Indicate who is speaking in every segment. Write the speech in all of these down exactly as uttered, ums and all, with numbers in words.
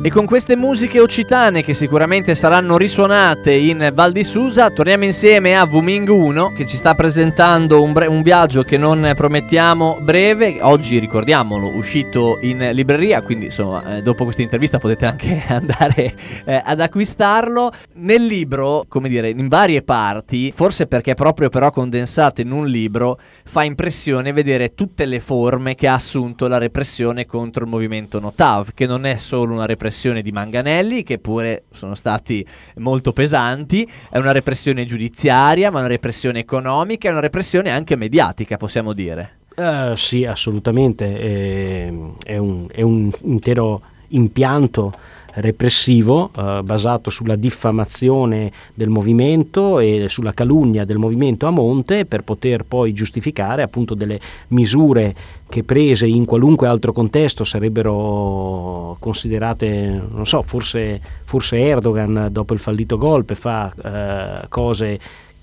Speaker 1: E con queste musiche occitane che sicuramente saranno risuonate in Val di Susa, torniamo insieme a Wuming uno, che ci sta presentando un, bre- un viaggio che non promettiamo breve. Oggi, ricordiamolo, uscito in libreria, quindi insomma eh, dopo questa intervista potete anche andare eh, ad acquistarlo. Nel libro, come dire, in varie parti, forse perché proprio però condensate in un libro, fa impressione vedere tutte le forme che ha assunto la repressione contro il movimento Notav, che non è solo una repressione di manganelli, che pure sono stati molto pesanti, è una repressione giudiziaria, ma una repressione economica, è una repressione anche mediatica, possiamo dire.
Speaker 2: Uh, sì, assolutamente, è, è, un, è un intero impianto repressivo eh, basato sulla diffamazione del movimento e sulla calunnia del movimento a monte, per poter poi giustificare appunto delle misure che prese in qualunque altro contesto sarebbero considerate, non so, forse, forse Erdogan dopo il fallito golpe fa eh, cose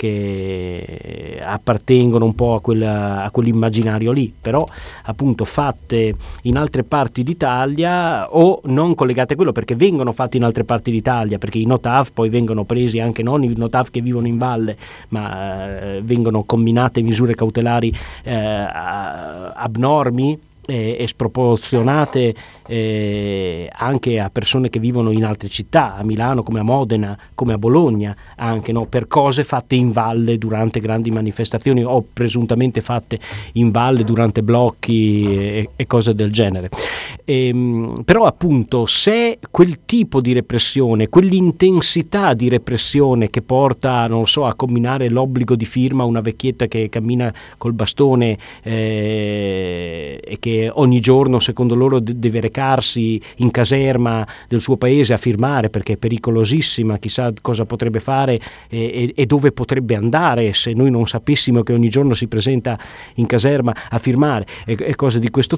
Speaker 2: che appartengono un po' a, quella, a quell'immaginario lì, però appunto fatte in altre parti d'Italia o non collegate a quello, perché vengono fatte in altre parti d'Italia, perché i Notav poi vengono presi anche non i Notav che vivono in valle, ma eh, vengono comminate misure cautelari eh, abnormi e, e sproporzionate eh, anche a persone che vivono in altre città, a Milano come a Modena, come a Bologna anche, no? Per cose fatte in valle durante grandi manifestazioni o presuntamente fatte in valle durante blocchi e, e cose del genere. E, però appunto se quel tipo di repressione, quell'intensità di repressione che porta, non so, a comminare l'obbligo di firma a una vecchietta che cammina col bastone eh, e che ogni giorno secondo loro d- deve recarsi in caserma del suo paese a firmare perché è pericolosissima, chissà cosa potrebbe fare e, e, e dove potrebbe andare se noi non sapessimo che ogni giorno si presenta in caserma a firmare e, e cose di questo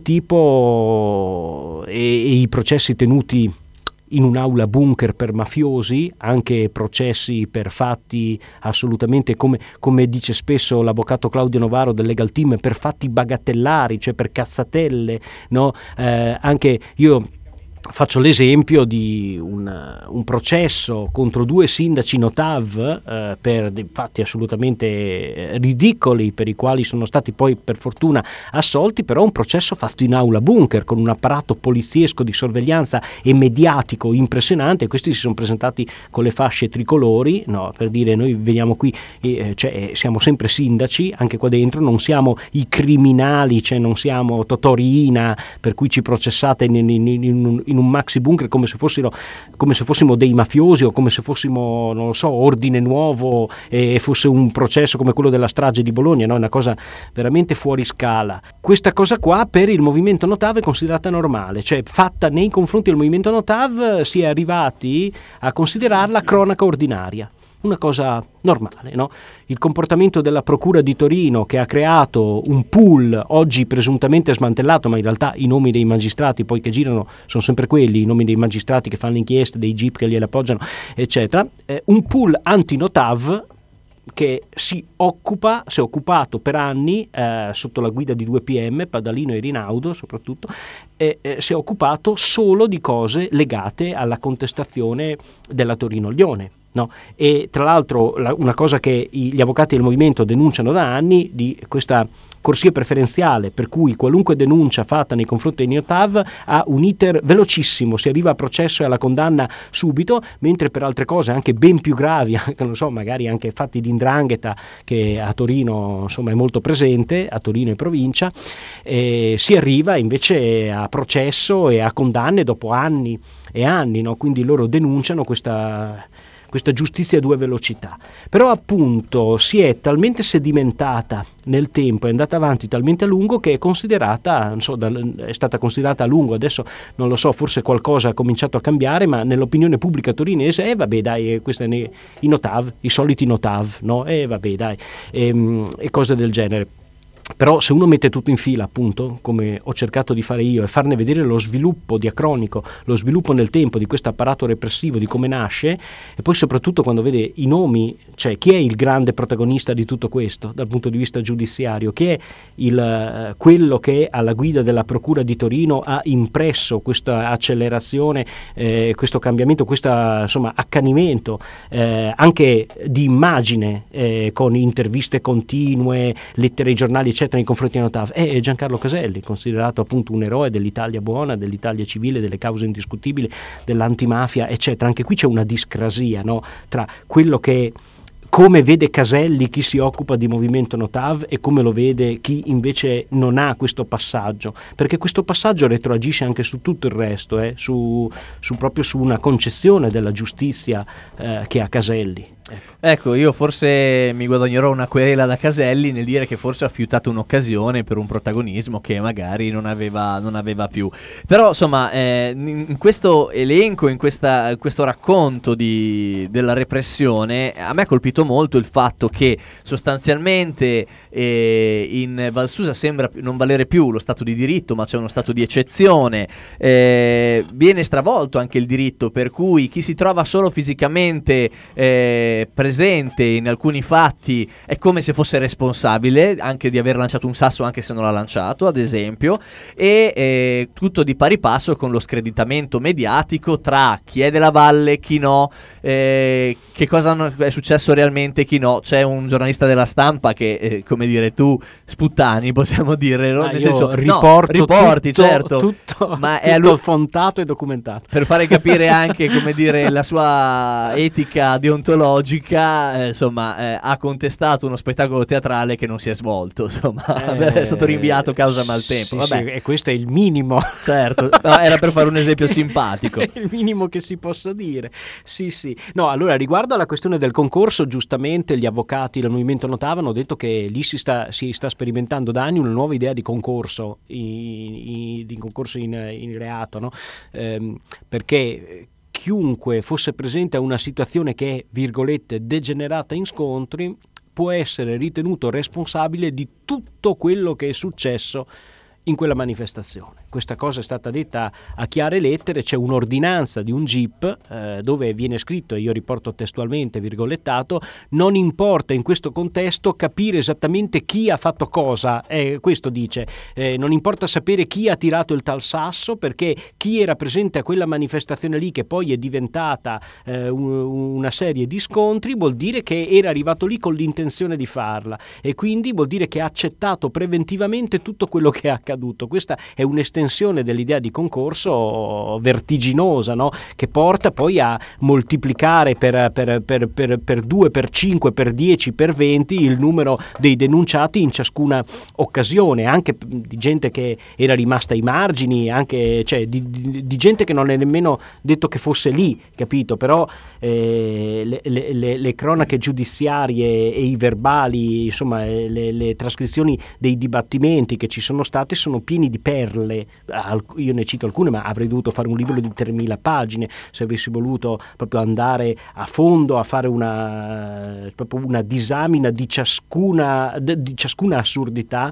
Speaker 2: tipo, e, e i processi tenuti in un'aula bunker per mafiosi, anche processi per fatti assolutamente, come, come dice spesso l'avvocato Claudio Novaro del Legal Team, per fatti bagatellari, cioè per cazzatelle, no? Eh, anche io faccio l'esempio di un, un processo contro due sindaci Notav eh, per dei fatti assolutamente ridicoli, per i quali sono stati poi per fortuna assolti, però un processo fatto in aula bunker con un apparato poliziesco di sorveglianza e mediatico impressionante. Questi si sono presentati con le fasce tricolori, no, per dire noi veniamo qui, eh, cioè, siamo sempre sindaci anche qua dentro, non siamo i criminali, cioè non siamo Totò Riina per cui ci processate in, in, in, in, in un maxi bunker come se fossero come se fossimo dei mafiosi o come se fossimo, non lo so, Ordine Nuovo e fosse un processo come quello della strage di Bologna, no? È una cosa veramente fuori scala. Questa cosa qua per il movimento Notav è considerata normale, cioè fatta nei confronti del movimento Notav si è arrivati a considerarla cronaca ordinaria, una cosa normale, no? Il comportamento della Procura di Torino, che ha creato un pool oggi presuntamente smantellato, ma in realtà i nomi dei magistrati poi che girano sono sempre quelli, i nomi dei magistrati che fanno l'inchiesta, dei jeep che gliela appoggiano, eccetera, eh, un pool anti-Notav che si occupa, si è occupato per anni eh, sotto la guida di due P M, Padalino e Rinaudo soprattutto, eh, eh, si è occupato solo di cose legate alla contestazione della Torino-Lione. No? E tra l'altro la, una cosa che i, gli avvocati del movimento denunciano da anni, di questa corsia preferenziale per cui qualunque denuncia fatta nei confronti di Notav ha un iter velocissimo, si arriva a processo e alla condanna subito, mentre per altre cose anche ben più gravi, anche, non so, magari anche fatti di 'ndrangheta che a Torino insomma è molto presente, a Torino e provincia, eh, si arriva invece a processo e a condanne dopo anni e anni, no? Quindi loro denunciano questa questa giustizia a due velocità, però appunto si è talmente sedimentata nel tempo, è andata avanti talmente a lungo che è considerata, non so, è stata considerata a lungo, adesso non lo so, forse qualcosa ha cominciato a cambiare, ma nell'opinione pubblica torinese, eh vabbè dai, questi ne, i Notav, i soliti Notav, no? Eh vabbè dai, e, e cose del genere. Però se uno mette tutto in fila, appunto, come ho cercato di fare io, e farne vedere lo sviluppo diacronico, lo sviluppo nel tempo di questo apparato repressivo, di come nasce, e poi soprattutto quando vede i nomi, cioè chi è il grande protagonista di tutto questo dal punto di vista giudiziario, chi è il, quello che alla guida della Procura di Torino ha impresso questa accelerazione, eh, questo cambiamento, questo insomma accanimento eh, anche di immagine, eh, con interviste continue, lettere ai giornali eccetera nei confronti di Notav, è Giancarlo Caselli, considerato appunto un eroe dell'Italia buona, dell'Italia civile, delle cause indiscutibili, dell'antimafia eccetera. Anche qui c'è una discrasia, no? Tra quello che come vede Caselli chi si occupa di movimento Notav e come lo vede chi invece non ha questo passaggio, perché questo passaggio retroagisce anche su tutto il resto, eh? su, su proprio su una concezione della giustizia eh, che ha Caselli.
Speaker 1: Ecco. ecco, io forse mi guadagnerò una querela da Caselli nel dire che forse ha fiutato un'occasione per un protagonismo che magari non aveva, non aveva più. Però insomma, eh, in questo elenco, in questa, questo racconto di, della repressione, a me ha colpito molto il fatto che sostanzialmente eh, in Val Susa sembra non valere più lo stato di diritto, ma c'è uno stato di eccezione. Eh, viene stravolto anche il diritto, per cui chi si trova solo fisicamente eh, presente in alcuni fatti è come se fosse responsabile anche di aver lanciato un sasso anche se non l'ha lanciato, ad esempio, e eh, tutto di pari passo con lo screditamento mediatico tra chi è della valle, chi no, eh, che cosa è successo realmente, chi no. C'è un giornalista della Stampa che eh, come dire, tu sputtani, possiamo dire, no? Nel senso,
Speaker 2: riporto
Speaker 1: no, riporti
Speaker 2: tutto,
Speaker 1: certo
Speaker 2: tutto,
Speaker 1: ma
Speaker 2: tutto
Speaker 1: è allu-
Speaker 2: fontato e documentato
Speaker 1: per fare capire anche come dire la sua etica deontologica. Eh, insomma, eh, ha contestato uno spettacolo teatrale che non si è svolto, insomma, eh, è stato rinviato causa maltempo.
Speaker 2: Sì,
Speaker 1: Vabbè.
Speaker 2: sì, e questo è il minimo.
Speaker 1: Certo, no, era per fare un esempio simpatico.
Speaker 2: È il minimo che si possa dire. Sì, sì. No, allora, riguardo alla questione del concorso, giustamente gli avvocati del movimento Notav hanno detto che lì si sta, si sta sperimentando da anni una nuova idea di concorso, in, in, di concorso in, in reato, no? Ehm, perché chiunque fosse presente a una situazione che è, virgolette, degenerata in scontri, può essere ritenuto responsabile di tutto quello che è successo in quella manifestazione. Questa cosa è stata detta a chiare lettere, c'è un'ordinanza di un G I P eh, dove viene scritto, e io riporto testualmente, virgolettato, non importa in questo contesto capire esattamente chi ha fatto cosa, eh, questo dice, eh, non importa sapere chi ha tirato il tal sasso, perché chi era presente a quella manifestazione lì, che poi è diventata eh, un, una serie di scontri, vuol dire che era arrivato lì con l'intenzione di farla, e quindi vuol dire che ha accettato preventivamente tutto quello che è accaduto. Questa è un'estensione dell'idea di concorso vertiginosa, no? Che porta poi a moltiplicare per, per, per, per, per due, per cinque, per dieci, per venti il numero dei denunciati in ciascuna occasione, anche di gente che era rimasta ai margini, anche cioè, di, di, di gente che non è nemmeno detto che fosse lì, capito? Però eh, le, le, le cronache giudiziarie e i verbali, insomma le, le trascrizioni dei dibattimenti che ci sono state sono pieni di perle. Io ne cito alcune, ma avrei dovuto fare un libro di tremila pagine se avessi voluto proprio andare a fondo a fare una, proprio una disamina di ciascuna, di ciascuna assurdità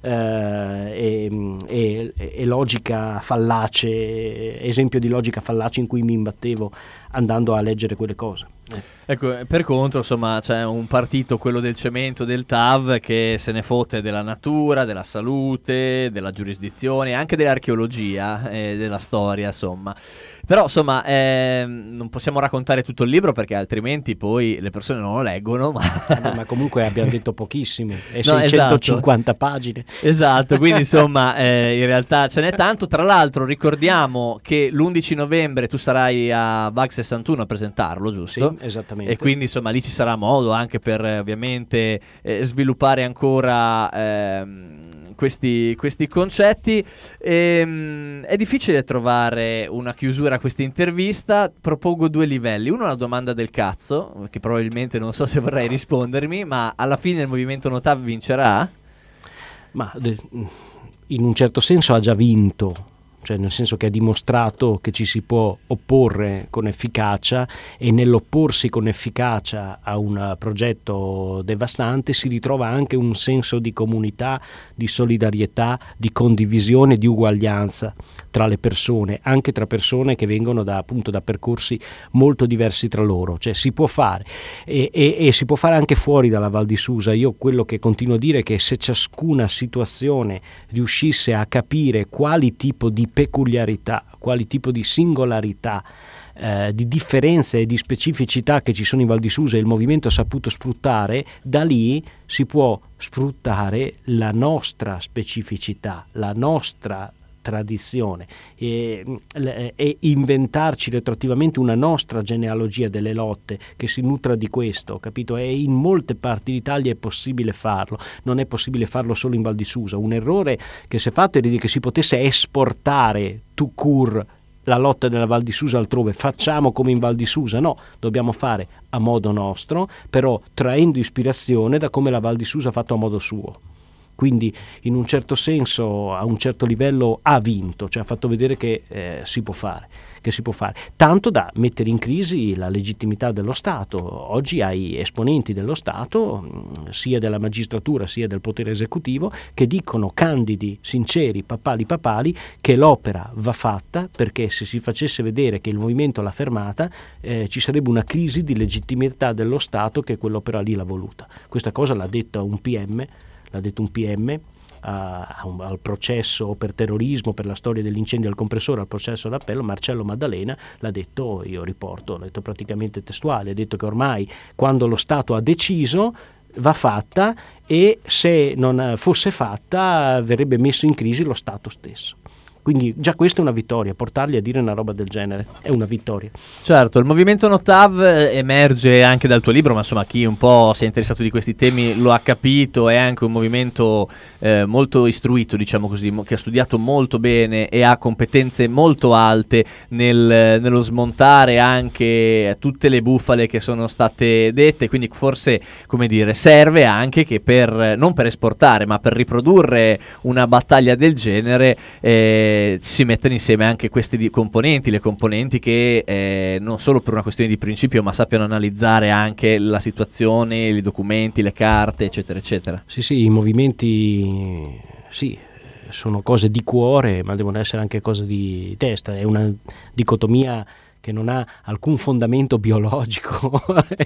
Speaker 2: eh, e, e, e logica fallace, esempio di logica fallace in cui mi imbattevo andando a leggere quelle cose.
Speaker 1: Ecco, per contro, insomma, c'è un partito, quello del cemento, del T A V, che se ne fotte della natura, della salute, della giurisdizione, anche dell'archeologia e della storia, insomma. Però, insomma, eh, non possiamo raccontare tutto il libro perché altrimenti poi le persone non lo leggono. Ma,
Speaker 2: eh, ma comunque abbiamo detto pochissimo, è
Speaker 1: no,
Speaker 2: seicentocinquanta
Speaker 1: esatto.
Speaker 2: pagine.
Speaker 1: Esatto, quindi insomma, eh, in realtà ce n'è tanto. Tra l'altro ricordiamo che l'undici novembre tu sarai a Vag sessantuno a presentarlo, giusto?
Speaker 2: Sì, esattamente.
Speaker 1: E quindi insomma lì ci sarà modo anche per eh, ovviamente eh, sviluppare ancora ehm, questi, questi concetti. Ehm, è difficile trovare una chiusura a questa intervista. Propongo due livelli. Uno, una domanda del cazzo, che probabilmente non so se vorrai rispondermi, ma alla fine il movimento Notav vincerà?
Speaker 2: Ma in un certo senso ha già vinto, cioè nel senso che ha dimostrato che ci si può opporre con efficacia, e nell'opporsi con efficacia a un progetto devastante si ritrova anche un senso di comunità, di solidarietà, di condivisione, di uguaglianza tra le persone, anche tra persone che vengono da, appunto, da percorsi molto diversi tra loro. Cioè si può fare e, e, e si può fare anche fuori dalla Val di Susa. Io quello che continuo a dire è che se ciascuna situazione riuscisse a capire quali tipo di peculiarità, quali tipo di singolarità, eh, di differenze e di specificità che ci sono in Val di Susa, e il movimento ha saputo sfruttare, da lì si può sfruttare la nostra specificità, la nostra tradizione, e, e inventarci retroattivamente una nostra genealogia delle lotte che si nutra di questo, capito? E in molte parti d'Italia è possibile farlo, non è possibile farlo solo in Val di Susa. Un errore che si è fatto è di dire che si potesse esportare tout court la lotta della Val di Susa altrove. Facciamo come in Val di Susa? No, dobbiamo fare a modo nostro, però traendo ispirazione da come la Val di Susa ha fatto a modo suo. Quindi in un certo senso, a un certo livello ha vinto, cioè ha fatto vedere che eh, si può fare, che si può fare, tanto da mettere in crisi la legittimità dello Stato. Oggi hai esponenti dello Stato, sia della magistratura sia del potere esecutivo, che dicono candidi, sinceri, papali papali, che l'opera va fatta, perché se si facesse vedere che il movimento l'ha fermata, eh, ci sarebbe una crisi di legittimità dello Stato che quell'opera lì l'ha voluta. Questa cosa l'ha detta un P M, l'ha detto un P M a, a un, al processo per terrorismo, per la storia dell'incendio al compressore, al processo d'appello. Marcello Maddalena l'ha detto, io riporto, l'ha detto praticamente testuale, ha detto che ormai quando lo Stato ha deciso va fatta, e se non fosse fatta verrebbe messo in crisi lo Stato stesso. Quindi già questa è una vittoria, portarli a dire una roba del genere è una vittoria.
Speaker 1: Certo, il movimento Notav emerge anche dal tuo libro, ma insomma chi un po' si è interessato di questi temi lo ha capito. È anche un movimento eh, molto istruito, diciamo così, mo- che ha studiato molto bene e ha competenze molto alte nel, nello smontare anche tutte le bufale che sono state dette, quindi forse, come dire, serve anche che per, non per esportare, ma per riprodurre una battaglia del genere, eh, si mettono insieme anche questi di- componenti, le componenti che eh, non solo per una questione di principio, ma sappiano analizzare anche la situazione, i documenti, le carte, eccetera, eccetera.
Speaker 2: Sì, sì, i movimenti, sì, sono cose di cuore, ma devono essere anche cose di testa. È una dicotomia che non ha alcun fondamento biologico,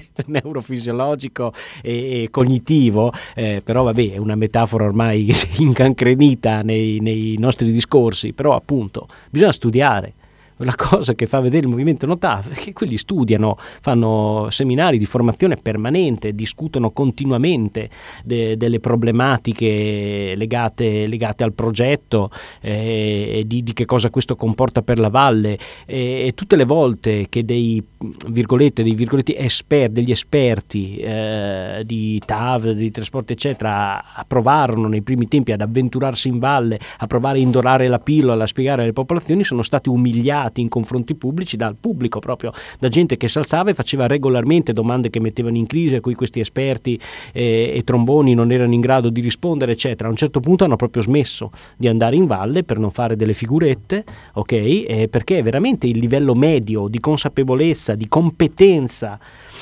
Speaker 2: neurofisiologico e, e cognitivo, eh, però vabbè, è una metafora ormai incancrenita nei, nei nostri discorsi. Però appunto bisogna studiare. La cosa che fa vedere il movimento Notav è che quelli studiano, fanno seminari di formazione permanente, discutono continuamente de, delle problematiche legate, legate al progetto, eh, e di, di che cosa questo comporta per la valle, e, e tutte le volte che dei virgolette, dei virgoletti esperti, degli esperti eh, di T A V, di trasporti eccetera, provarono nei primi tempi ad avventurarsi in valle, a provare a indorare la pillola, a spiegare alle popolazioni, sono stati umiliati in confronti pubblici dal pubblico, proprio da gente che si alzava e faceva regolarmente domande che mettevano in crisi, a cui questi esperti eh, e tromboni non erano in grado di rispondere eccetera. A un certo punto hanno proprio smesso di andare in valle per non fare delle figurette, ok? Eh, perché veramente il livello medio di consapevolezza, di competenza,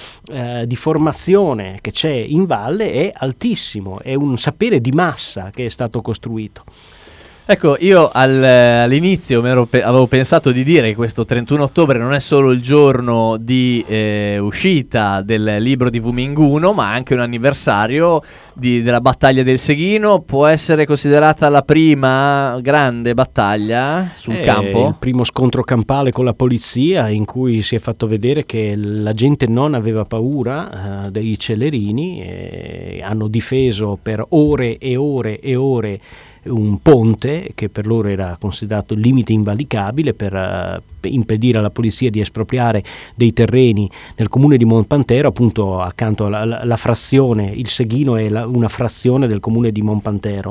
Speaker 2: eh, di formazione che c'è in valle è altissimo, è un sapere di massa che è stato costruito.
Speaker 1: Ecco, io al, all'inizio pe- avevo pensato di dire che questo trentuno ottobre non è solo il giorno di eh, uscita del libro di Wu-Ming uno, ma anche un anniversario di, della battaglia del Seghino. Può essere considerata la prima grande battaglia sul
Speaker 2: è
Speaker 1: campo?
Speaker 2: Il primo scontro campale con la polizia, in cui si è fatto vedere che la gente non aveva paura eh, dei celerini, e hanno difeso per ore e ore e ore un ponte che per loro era considerato il limite invalicabile, per uh, impedire alla polizia di espropriare dei terreni nel comune di Monpantero, appunto accanto alla la, la frazione, il Seghino è la, una frazione del comune di Monpantero,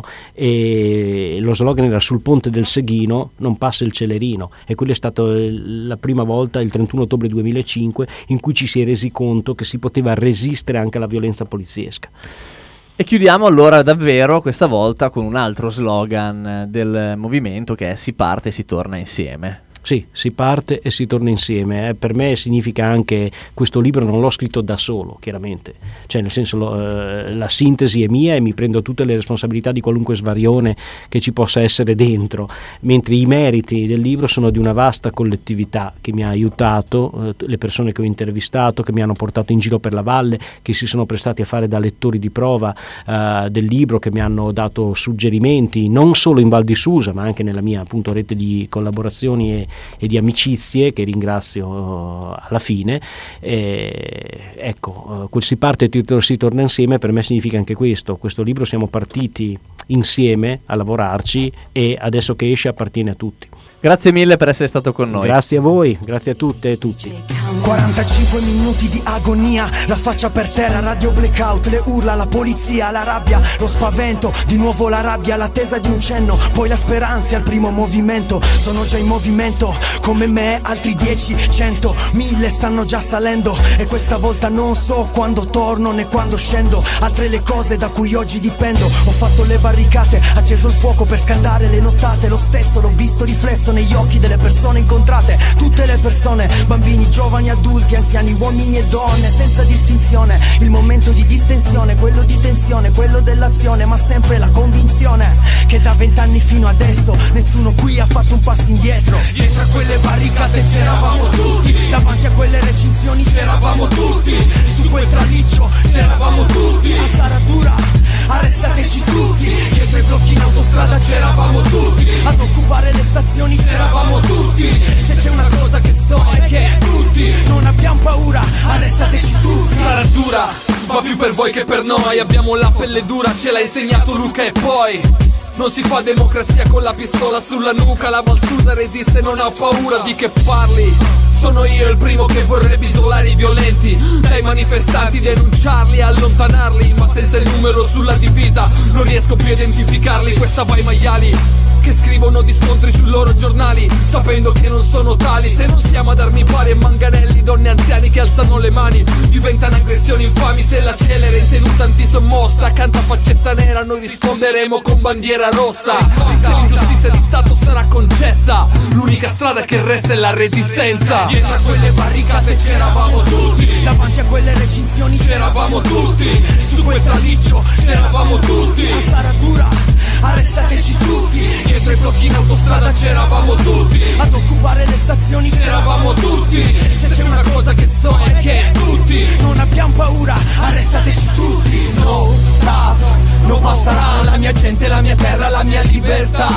Speaker 2: e lo slogan era: sul ponte del Seghino non passa il celerino. E quella è stata la prima volta, il trentuno ottobre duemilacinque, in cui ci si è resi conto che si poteva resistere anche alla violenza poliziesca.
Speaker 1: E chiudiamo allora davvero questa volta con un altro slogan del movimento, che è si parte e si torna insieme.
Speaker 2: Sì, si parte e si torna insieme. Eh, per me significa anche, questo libro non l'ho scritto da solo, chiaramente, cioè nel senso lo, eh, la sintesi è mia e mi prendo tutte le responsabilità di qualunque svarione che ci possa essere dentro, mentre i meriti del libro sono di una vasta collettività che mi ha aiutato, eh, le persone che ho intervistato, che mi hanno portato in giro per la valle, che si sono prestati a fare da lettori di prova eh, del libro, che mi hanno dato suggerimenti non solo in Val di Susa ma anche nella mia appunto rete di collaborazioni e e di amicizie, che ringrazio alla fine. E, ecco, quel si parte e si torna insieme per me significa anche questo. Questo libro siamo partiti insieme a lavorarci e adesso che esce appartiene a tutti.
Speaker 1: Grazie mille per essere stato con noi.
Speaker 2: Grazie a voi, grazie a tutte e tutti.
Speaker 3: quarantacinque minuti di agonia, la faccia per terra, radio blackout, le urla, la polizia, la rabbia, lo spavento, di nuovo la rabbia, l'attesa di un cenno, poi la speranza al primo movimento. Sono già in movimento, come me altri dieci, cento, mille stanno già salendo e questa volta non so quando torno né quando scendo. Altre le cose da cui oggi dipendo. Ho fatto le barricate, acceso il fuoco per scaldare le nottate. Lo stesso l'ho visto riflesso negli occhi delle persone incontrate. Tutte le persone, bambini, giovani, adulti, anziani, uomini e donne, senza distinzione. Il momento di distensione, quello di tensione, quello dell'azione, ma sempre la convinzione che da vent'anni fino adesso nessuno qui ha fatto un passo indietro. Dietro a quelle barricate c'eravamo tutti, davanti a quelle recinzioni c'eravamo tutti, su quel traliccio c'eravamo tutti, a Saradura arrestateci tutti, dietro i blocchi in autostrada c'eravamo tutti, ad occupare le stazioni c'eravamo tutti. Se c'è una cosa che so è che tutti non abbiamo paura, arrestateci tutti.
Speaker 4: Saradura, ma più per voi che per noi, abbiamo la pelle dura, ce l'ha insegnato Luca. E poi non si fa democrazia con la pistola sulla nuca, la Val Susa resiste, non ho paura di che parli. Sono io il primo che vorrebbe isolare i violenti dai manifestanti, denunciarli e allontanarli, ma senza il numero sulla divisa non riesco più a identificarli. Questa vai maiali che scrivono di scontri sui loro giornali, sapendo che non sono tali. Se non siamo ad armi pari e manganelli, donne anziani che alzano le mani, diventano aggressioni infami. Se la celere in tenuta antisommossa accanto a faccetta nera, noi risponderemo con bandiera rossa. Se l'ingiustizia di Stato sarà concessa, l'unica strada che resta è la resistenza.
Speaker 3: Dietro a quelle barricate c'eravamo tutti, davanti a quelle recinzioni c'eravamo tutti, su quel traliccio c'eravamo tutti, a Saradura arrestateci tutti, dietro i blocchi in autostrada c'eravamo tutti, ad occupare le stazioni c'eravamo tutti. Se c'è una cosa che so è che tutti non abbiamo paura, arrestateci tutti. No love, no passerà, la mia gente, la mia terra, la mia libertà.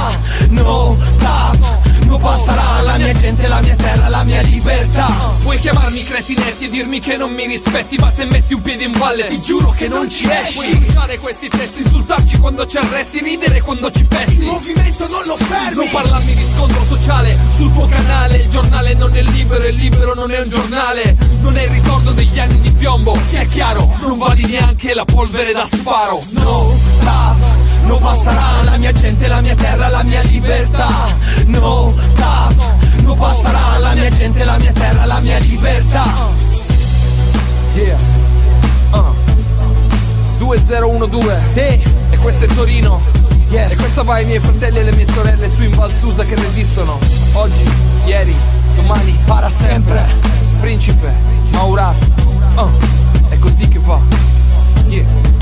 Speaker 3: No love, no passerà, la mia gente, la mia terra, la mia libertà.
Speaker 4: Puoi chiamarmi cretinetti e dirmi che non mi rispetti, ma se metti un piede in valle ti giuro che non ci esci. Puoi usare questi testi, insultarci quando ci arresti, ridere quando ci pesti.
Speaker 3: Il movimento non lo fermi.
Speaker 4: Non parlarmi di scontro sociale sul tuo canale. Il giornale non è libero, il libero non è un giornale. Non è il ritorno degli anni di piombo, sia chiaro, non vali neanche la polvere da sparo.
Speaker 3: No love, no passerà, la mia gente, la mia terra, la mia libertà. No love, no passerà, la mia gente, la mia terra, la mia libertà.
Speaker 4: Yeah. uh. due zero uno due.
Speaker 3: Sì.
Speaker 4: E questo è Torino.
Speaker 3: Yes.
Speaker 4: E questa va ai miei fratelli e alle mie sorelle su in Val Susa che resistono. Oggi, ieri, domani,
Speaker 3: para sempre.
Speaker 4: Principe, Mauras. uh. È così che va. Yeah.